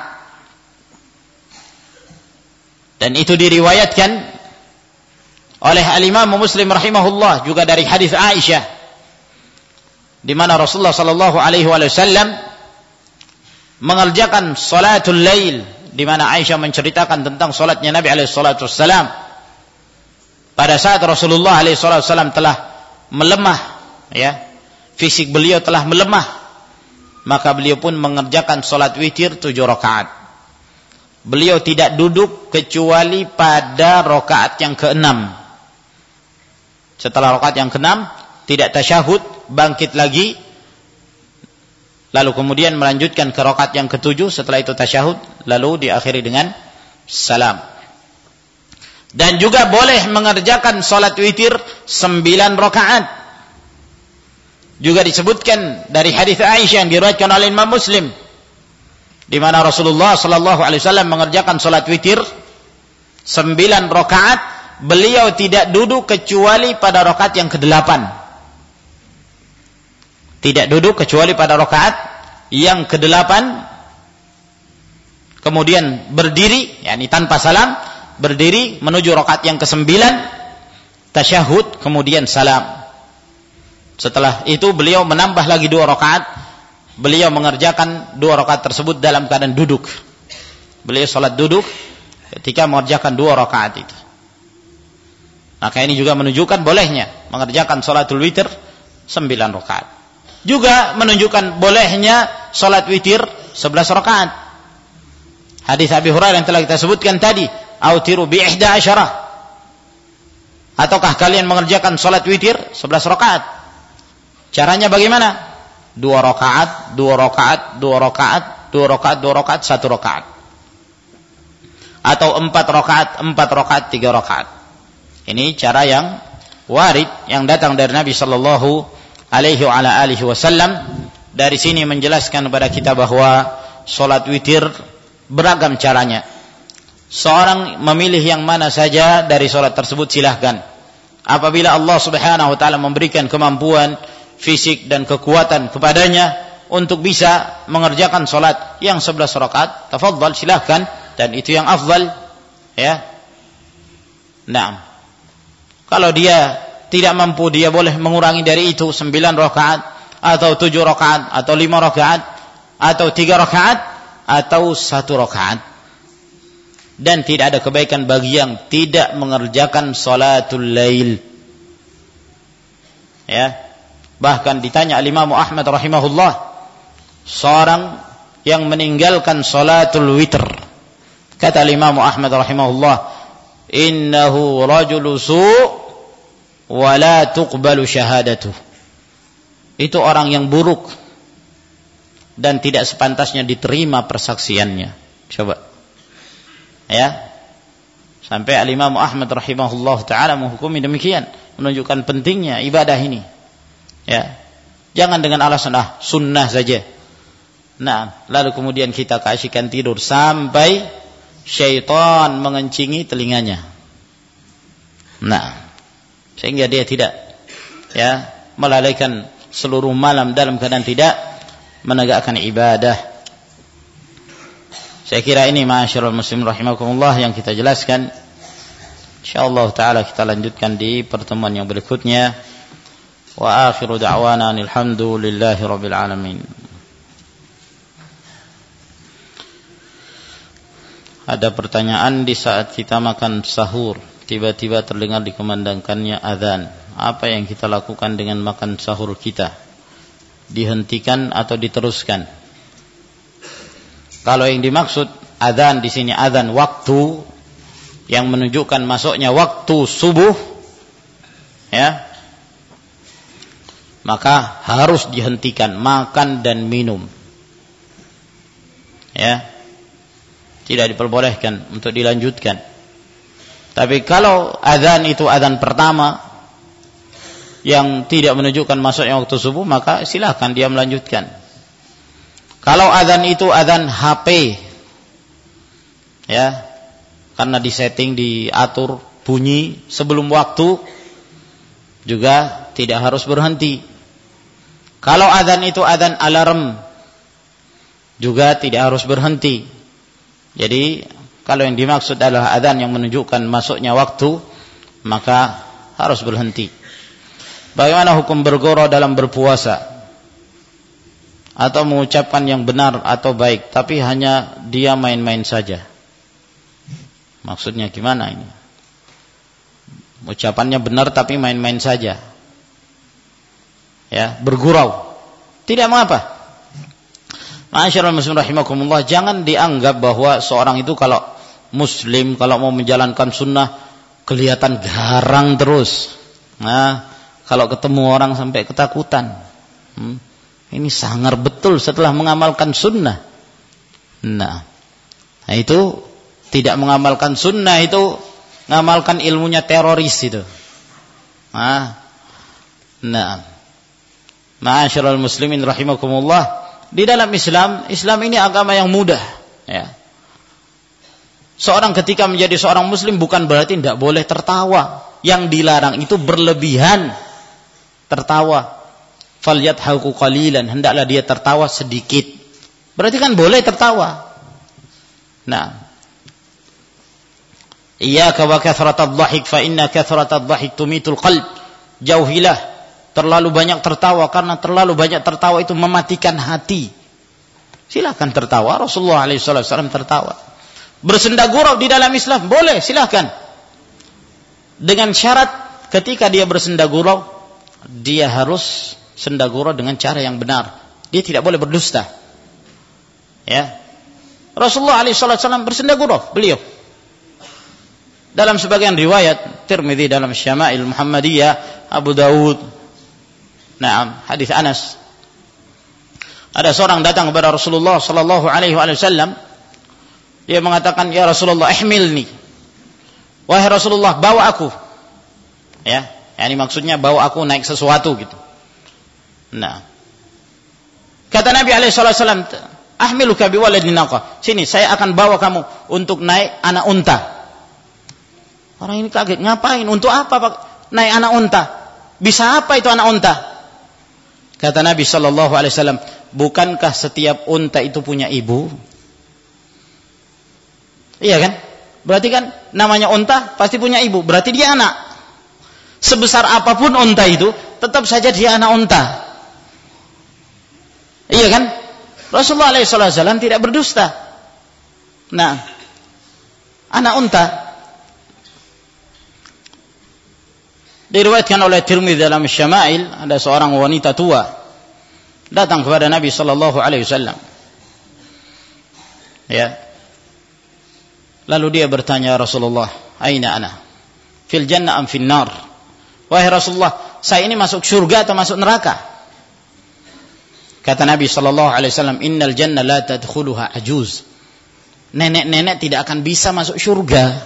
Dan itu diriwayatkan oleh Al-Imam Muslim rahimahullah juga dari hadis Aisyah, di mana Rasulullah sallallahu alaihi wasallam mengerjakan salatul lail, di mana Aisyah menceritakan tentang salatnya Nabi alaihi salatu wassalam pada saat Rasulullah alaihi salatu wassalam telah melemah, ya, fisik beliau telah melemah, maka beliau pun mengerjakan salat witir 7 rakaat. Beliau tidak duduk kecuali pada rakaat yang ke-6. Setelah rakaat yang ke-6 tidak tasyahud, bangkit lagi, lalu kemudian melanjutkan ke rakaat yang ke-7, setelah itu tasyahud, lalu diakhiri dengan salam. Dan juga boleh mengerjakan salat witir 9 rakaat. Juga disebutkan dari hadis Aisyah yang diriwayatkan oleh Imam Muslim, di mana Rasulullah sallallahu alaihi wasallam mengerjakan salat witir 9 rakaat, beliau tidak duduk kecuali pada rakaat yang ke-8. Tidak duduk kecuali pada rakaat yang ke-8. Kemudian berdiri, yakni tanpa salam, berdiri menuju rakaat yang ke-9, tasyahud, kemudian salam. Setelah itu beliau menambah lagi 2 rakaat. Beliau mengerjakan 2 rakaat tersebut dalam keadaan duduk. Beliau salat duduk ketika mengerjakan 2 rakaat itu. Maka ini juga menunjukkan bolehnya mengerjakan salatul witir 9 rakaat. Juga menunjukkan bolehnya salat witir 11 rakaat. Hadis Abi Hurairah yang telah kita sebutkan tadi, autiru bi 11. Ataukah kalian mengerjakan salat witir 11 rakaat? Caranya bagaimana? 2 rakaat, 2 rakaat, 2 rakaat, 2 rakaat, 2 rakaat, 1 rakaat. Atau 4 rakaat, 4 rakaat, 3 rakaat. Ini cara yang warid yang datang dari Nabi sallallahu alaihi wa ala alihi wasallam. Dari sini menjelaskan kepada kita bahwa salat witir beragam caranya. Seorang memilih yang mana saja dari salat tersebut silahkan. Apabila Allah Subhanahu wa taala memberikan kemampuan fisik dan kekuatan kepadanya untuk bisa mengerjakan salat yang 11 rakaat, tafadhal, silahkan, dan itu yang afdal, ya. Nah, kalau dia tidak mampu, dia boleh mengurangi dari itu 9 rakaat atau 7 rakaat atau 5 rakaat atau 3 rakaat atau 1 rakaat. Dan tidak ada kebaikan bagi yang tidak mengerjakan salatul lail. Ya. Bahkan ditanya Imam Ahmad rahimahullah, seorang yang meninggalkan salatul witr, kata Imam Ahmad rahimahullah, innahu rajulu su' wa la tuqbalu syahadatuh. Itu orang yang buruk dan tidak sepantasnya diterima persaksiannya. Coba, ya, sampai Imam Ahmad rahimahullah taala menghukumi demikian, menunjukkan pentingnya ibadah ini. Ya, jangan dengan alasan sunnah saja. Nah, lalu kemudian kita keasyikan tidur sampai syaitan mengencingi telinganya. Nah, sehingga dia tidak, ya, melalaikan seluruh malam dalam keadaan tidak menegakkan ibadah. Saya kira ini ma'asyiral muslimin rahimakumullah yang kita jelaskan. Insyaallah taala kita lanjutkan di pertemuan yang berikutnya. Wa akhiru da'wana alhamdulillahi rabbil alamin. Ada pertanyaan, di saat kita makan sahur tiba-tiba terdengar dikumandangkannya azan. Apa yang kita lakukan dengan makan sahur kita? Dihentikan atau diteruskan? Kalau yang dimaksud azan di sini azan waktu yang menunjukkan masuknya waktu subuh, ya, maka harus dihentikan makan dan minum. Ya. Tidak diperbolehkan untuk dilanjutkan. Tapi kalau azan itu azan pertama yang tidak menunjukkan masuknya waktu subuh, maka silakan dia melanjutkan. Kalau azan itu azan HP, ya, karena disetting, diatur bunyi sebelum waktu, juga tidak harus berhenti. Kalau azan itu azan alarm, juga tidak harus berhenti. Jadi kalau yang dimaksud adalah azan yang menunjukkan masuknya waktu, maka harus berhenti. Bagaimana hukum bergurau dalam berpuasa? Atau mengucapkan yang benar atau baik, tapi hanya dia main-main saja. Maksudnya gimana ini? Ucapannya benar tapi main-main saja. Ya, bergurau. Tidak mengapa. Ma'asyiral muslimin rahimakumullah, jangan dianggap bahwa seorang itu kalau muslim, kalau mau menjalankan sunnah, kelihatan garang terus. Nah, kalau ketemu orang sampai ketakutan. Ini sangar betul setelah mengamalkan sunnah. Nah, itu tidak mengamalkan sunnah, itu mengamalkan ilmunya teroris itu. Nah, ma'asyiral muslimin rahimakumullah, di dalam Islam ini agama yang mudah, ya. Seorang ketika menjadi seorang muslim bukan berarti tidak boleh tertawa. Yang dilarang itu berlebihan tertawa. Falyadhaku qalilan, hendaklah dia tertawa sedikit. Berarti kan boleh tertawa. Nah, iyyaka wa kathratadh dhahik fa inna kathratadh dhahik tumitul qalb. Jauhilah terlalu banyak tertawa, karena terlalu banyak tertawa itu mematikan hati. Silakan tertawa. Rasulullah SAW tertawa. Bersenda gurau di dalam Islam boleh, silakan. Dengan syarat ketika dia bersenda gurau, dia harus senda gurau dengan cara yang benar. Dia tidak boleh berdusta. Ya. Rasulullah SAW bersenda gurau, beliau. Dalam sebagian riwayat Tirmidzi, dalam Syama'il Muhammadiyah, Abu Dawud, nah, hadis Anas, ada seorang datang kepada Rasulullah sallallahu alaihi wasallam. Dia mengatakan, "Ya Rasulullah, ihmilni." Wahai Rasulullah, bawa aku. Ya, ini maksudnya bawa aku naik sesuatu gitu. Nah, kata Nabi SAW, ahmiluka biwaladin naqah. Sini, saya akan bawa kamu untuk naik anak unta. Orang ini kaget, ngapain? Untuk apa Pak? Naik anak unta? Bisa apa itu anak unta? Kata Nabi SAW, bukankah setiap unta itu punya ibu? Iya kan? Berarti kan namanya unta pasti punya ibu. Berarti dia anak. Sebesar apapun unta itu, tetap saja dia anak unta. Iya kan? Rasulullah SAW tidak berdusta. Nah, anak unta diriwayatkan oleh Tirmidzi dalam Syama'il, ada seorang wanita tua datang kepada Nabi SAW. Ya. Lalu dia bertanya, Rasulullah, aina ana? Fil jannah am fil nar? Wahai Rasulullah, saya ini masuk surga atau masuk neraka? Kata Nabi SAW, innal jannah la tadkhuluha ajuz. Nenek-nenek tidak akan bisa masuk surga.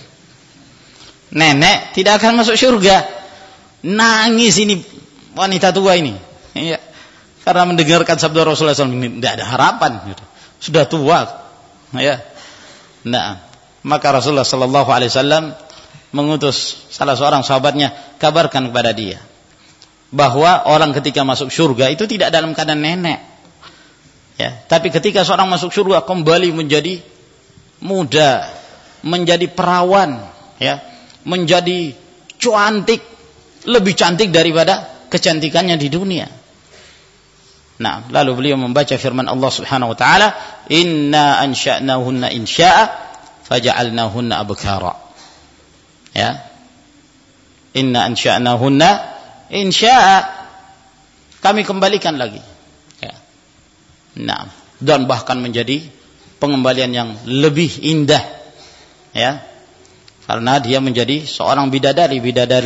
Nenek tidak akan masuk surga. Nangis ini wanita tua ini. Ya. Karena mendengarkan sabda Rasulullah SAW, ini tidak ada harapan. Sudah tua. Ya. Nah, maka Rasulullah SAW mengutus salah seorang sahabatnya, kabarkan kepada dia bahwa orang ketika masuk surga itu tidak dalam keadaan nenek, ya, tapi ketika seorang masuk surga kembali menjadi muda, menjadi perawan, ya, menjadi cantik, lebih cantik daripada kecantikannya di dunia. Nah, lalu beliau membaca firman Allah Subhanahu wa taala, inna ansha'nahunna insya'a faja'alnahunna abkara. Ya. Inna ansha'nahunna insya'a, kami kembalikan lagi. Ya. Nah, dan bahkan menjadi pengembalian yang lebih indah. Ya. Karena dia menjadi seorang bidadari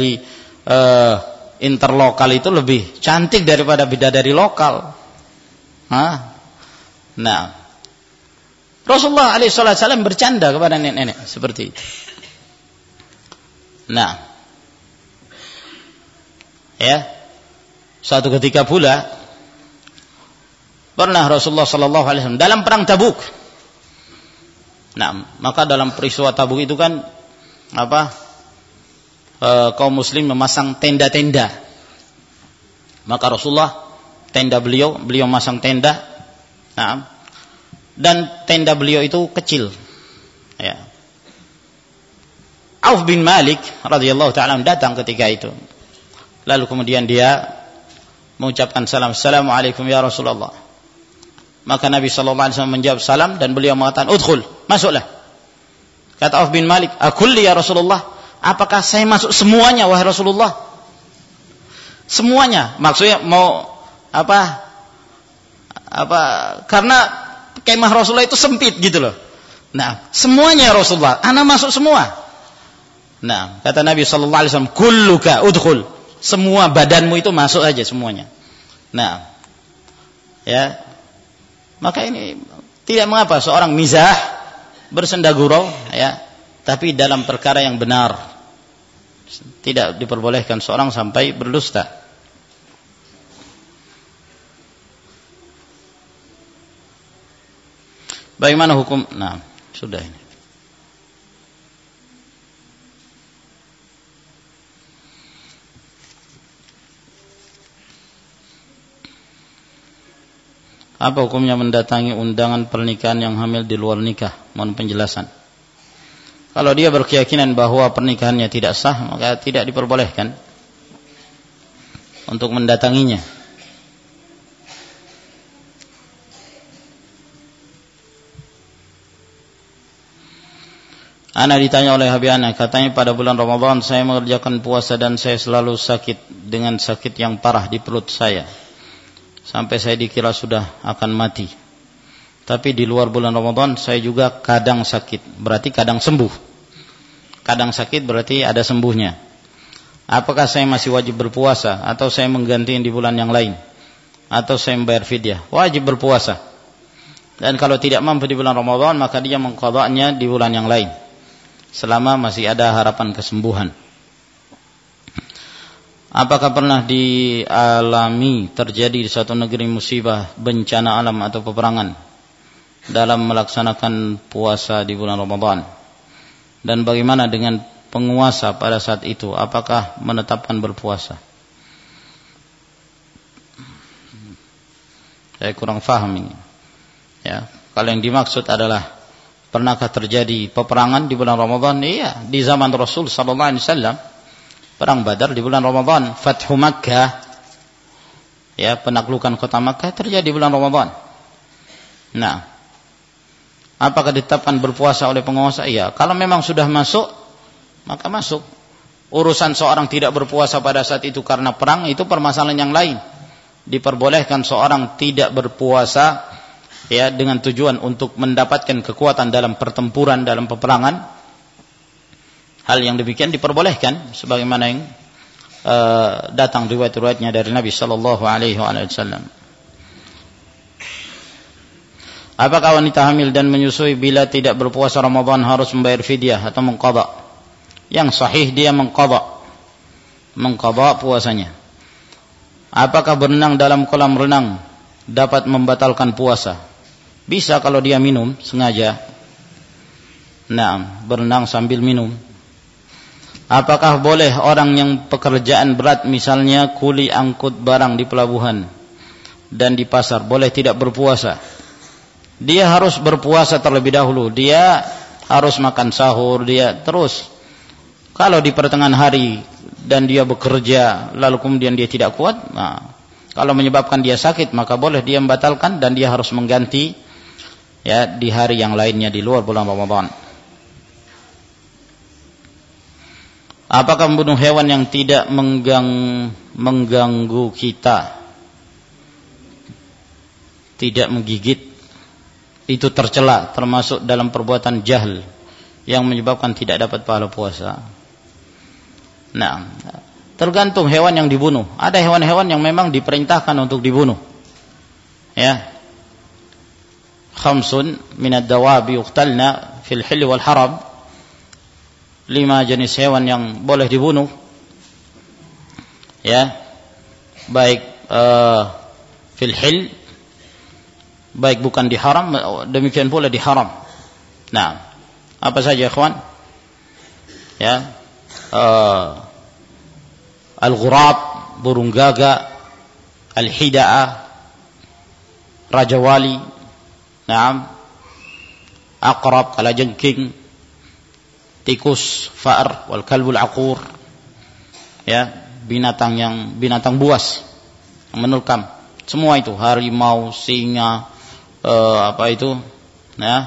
interlokal itu lebih cantik daripada bidadari lokal. Nah, Rasulullah SAW bercanda kepada nenek-nenek seperti itu. Nah, ya, suatu ketika pula pernah Rasulullah SAW dalam perang Tabuk. Nah, maka dalam peristiwa Tabuk itu kan kaum muslim memasang tenda-tenda. Maka Rasulullah tenda beliau masang tenda. Nah, dan tenda beliau itu kecil. Ya. Auf bin Malik radhiyallahu taala datang ketika itu. Lalu kemudian dia mengucapkan salam, "Assalamualaikum ya Rasulullah." Maka Nabi sallallahu alaihi wasallam menjawab salam dan beliau mengatakan, "Udkhul, masuklah." Kata Auf bin Malik, "Akulli ya Rasulullah?" Apakah saya masuk semuanya wahai Rasulullah? Semuanya, maksudnya mau karena kemah Rasulullah itu sempit gitu loh. Nah, semuanya Rasulullah, ana masuk semua. Nah, kata Nabi sallallahu alaihi wasallam, "Kulluka udkhul." Semua badanmu itu masuk aja semuanya. Nah, ya. Maka ini tidak mengapa seorang mizah bersenda gurau, ya, tapi dalam perkara yang benar. Tidak diperbolehkan seorang sampai berdusta. Bagaimana hukum? Nah, sudah ini. Apa hukumnya mendatangi undangan pernikahan yang hamil di luar nikah? Mohon penjelasan. Kalau dia berkeyakinan bahwa pernikahannya tidak sah, maka tidak diperbolehkan untuk mendatanginya. Ana ditanya oleh Habib Ana, katanya pada bulan Ramadan saya mengerjakan puasa dan saya selalu sakit dengan sakit yang parah di perut saya. Sampai saya dikira sudah akan mati. Tapi di luar bulan Ramadan saya juga kadang sakit, berarti kadang sembuh. Kadang sakit berarti ada sembuhnya. Apakah saya masih wajib berpuasa atau saya menggantinya di bulan yang lain? Atau saya membayar fidyah? Wajib berpuasa. Dan kalau tidak mampu di bulan Ramadan, maka dia mengqadanya di bulan yang lain. Selama masih ada harapan kesembuhan. Apakah pernah dialami terjadi di suatu negeri musibah, bencana alam atau peperangan dalam melaksanakan puasa di bulan Ramadan? Dan bagaimana dengan penguasa pada saat itu? Apakah menetapkan berpuasa? Saya kurang faham ini. Ya, kalau yang dimaksud adalah pernahkah terjadi peperangan di bulan Ramadan? Iya, di zaman Rasul sallallahu alaihi wasallam. Perang Badar di bulan Ramadan, Fathu Makkah, ya, penaklukan kota Makkah terjadi di bulan Ramadan. Nah, apakah ditetapkan berpuasa oleh penguasa? Iya, kalau memang sudah masuk, maka masuk. Urusan seorang tidak berpuasa pada saat itu karena perang, itu permasalahan yang lain. Diperbolehkan seorang tidak berpuasa, ya, dengan tujuan untuk mendapatkan kekuatan dalam pertempuran, dalam peperangan. Hal yang demikian diperbolehkan sebagaimana yang datang riwayat-riwayatnya dari Nabi sallallahu alaihi wasallam. Apakah wanita hamil dan menyusui bila tidak berpuasa Ramadan harus membayar fidyah atau mengqadha? Yang sahih dia mengqadha puasanya. Apakah berenang dalam kolam renang dapat membatalkan puasa? Bisa kalau dia minum sengaja. Nah, berenang sambil minum. Apakah boleh orang yang pekerjaan berat, misalnya kuli angkut barang di pelabuhan dan di pasar, boleh tidak berpuasa? Dia harus berpuasa terlebih dahulu. Dia harus makan sahur, dia terus. Kalau di pertengahan hari dan dia bekerja lalu kemudian dia tidak kuat, nah, kalau menyebabkan dia sakit, maka boleh dia membatalkan dan dia harus mengganti, ya, di hari yang lainnya di luar bulan Ramadan. Apakah membunuh hewan yang tidak mengganggu kita, tidak menggigit, itu tercela, termasuk dalam perbuatan jahl yang menyebabkan tidak dapat pahala puasa? Nah, tergantung hewan yang dibunuh. Ada hewan-hewan yang memang diperintahkan untuk dibunuh. Ya. Khamsun minad dawabi yuqtalna fil hil wal haram. 5 jenis hewan yang boleh dibunuh. Ya. Baik fil hil, baik bukan di haram, demikian pula di haram. Nah, apa saja ikhwan? Ya. Al-ghurab, burung gagak, al-hida'ah, rajawali, na'am, aqrab, kalajengking, tikus, fa'ar, wal kalbul aqur, ya, binatang buas yang menerkam. Semua itu, harimau, singa, ya,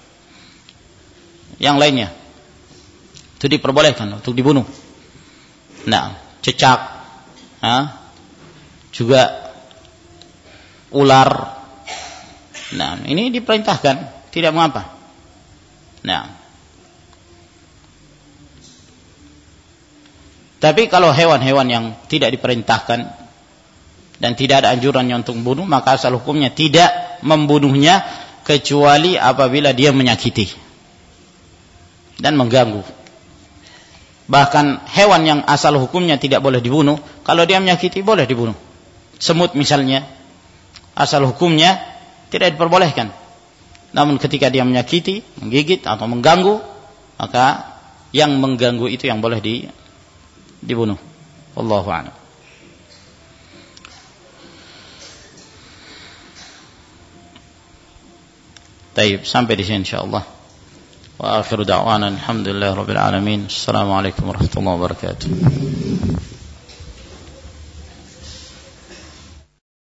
yang lainnya, itu diperbolehkan untuk dibunuh. Nah, cecak, juga ular. Nah, ini diperintahkan, tidak mengapa. Nah, tapi kalau hewan-hewan yang tidak diperintahkan dan tidak ada anjurannya untuk membunuh, maka asal hukumnya tidak membunuhnya kecuali apabila dia menyakiti dan mengganggu. Bahkan hewan yang asal hukumnya tidak boleh dibunuh, kalau dia menyakiti boleh dibunuh. Semut misalnya, asal hukumnya tidak diperbolehkan. Namun ketika dia menyakiti, menggigit atau mengganggu, maka yang mengganggu itu yang boleh dibunuh. Wallahu a'lam. Baik, sampai di sini insyaallah. Wa akhiru da'wana alhamdulillahi rabbil alamin. Assalamualaikum warahmatullahi wabarakatuh.